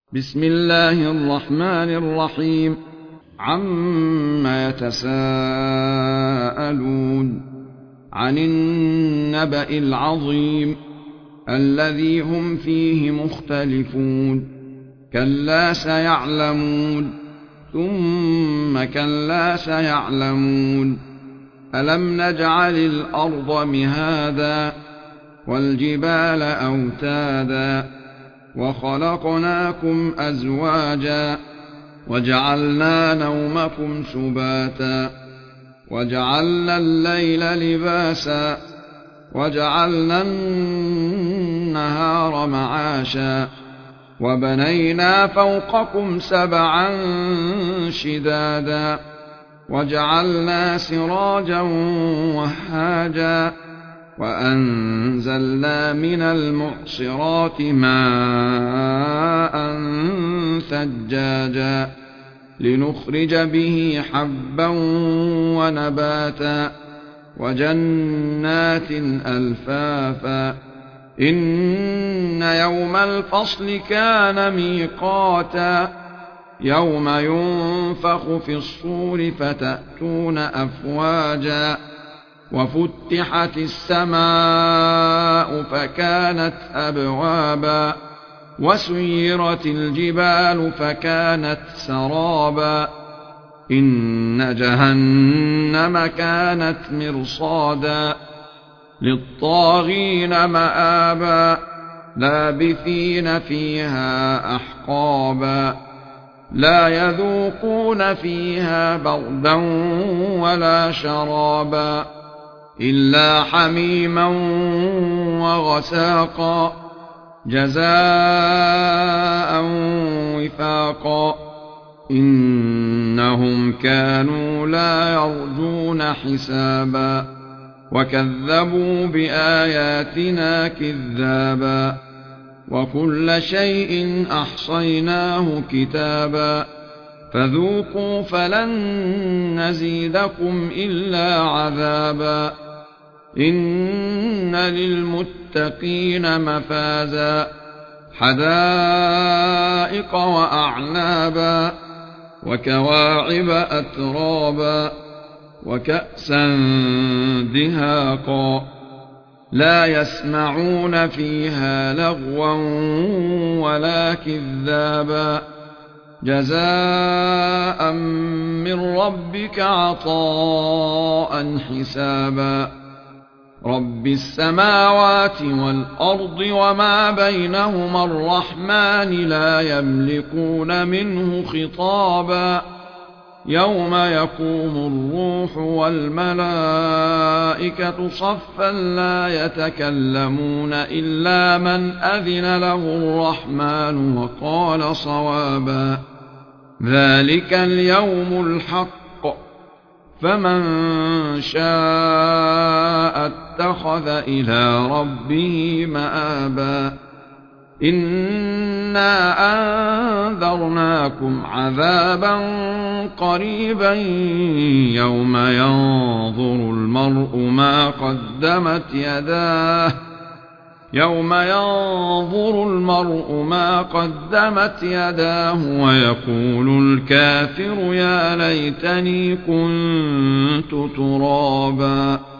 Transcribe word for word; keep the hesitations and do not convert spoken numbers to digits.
بسم الله الرحمن الرحيم. عم يتساءلون عن النبأ العظيم الذي هم فيه مختلفون كلا سيعلمون ثم كلا سيعلمون ألم نجعل الأرض مهادا والجبال أوتادا وخلقناكم أزواجا وجعلنا نومكم سباتا وجعلنا الليل لباسا وجعلنا النهار معاشا وبنينا فوقكم سبعا شدادا وجعلنا سراجا وهاجا وأنزلنا من المعصرات ماء ثجاجا لنخرج به حبا ونباتا وجنات ألفافا إن يوم الفصل كان ميقاتا يوم ينفخ في الصور فتأتون أفواجا وفتحت السماء فكانت أبوابا وسيرت الجبال فكانت سرابا إن جهنم كانت مرصادا للطاغين مآبا لابثين فيها أحقابا لا يذوقون فيها بردا ولا شرابا إلا حميما وغساقا جزاء وفاقا إنهم كانوا لا يرجون حسابا وكذبوا بآياتنا كذابا وكل شيء أحصيناه كتابا فذوقوا فلن نزيدكم إلا عذابا إن للمتقين مفازا حدائق وأعنابا وكواعب أترابا وكأسا دهاقا لا يسمعون فيها لغوا ولا كذابا جزاء من ربك عطاء حسابا رب السماوات والأرض وما بينهما الرحمن لا يملكون منه خطابا يوم يقوم الروح والملائكة صفا لا يتكلمون إلا من أذن له الرحمن وقال صوابا ذلك اليوم الحق فمن شاء اتخذ إلى ربه مآبا إنا أنذرناكم عذابا قريبا يوم ينظر المرء ما قدمت يداه يوم ينظر المرء ما قدمت يداه ويقول الكافر يا ليتني كنت ترابا.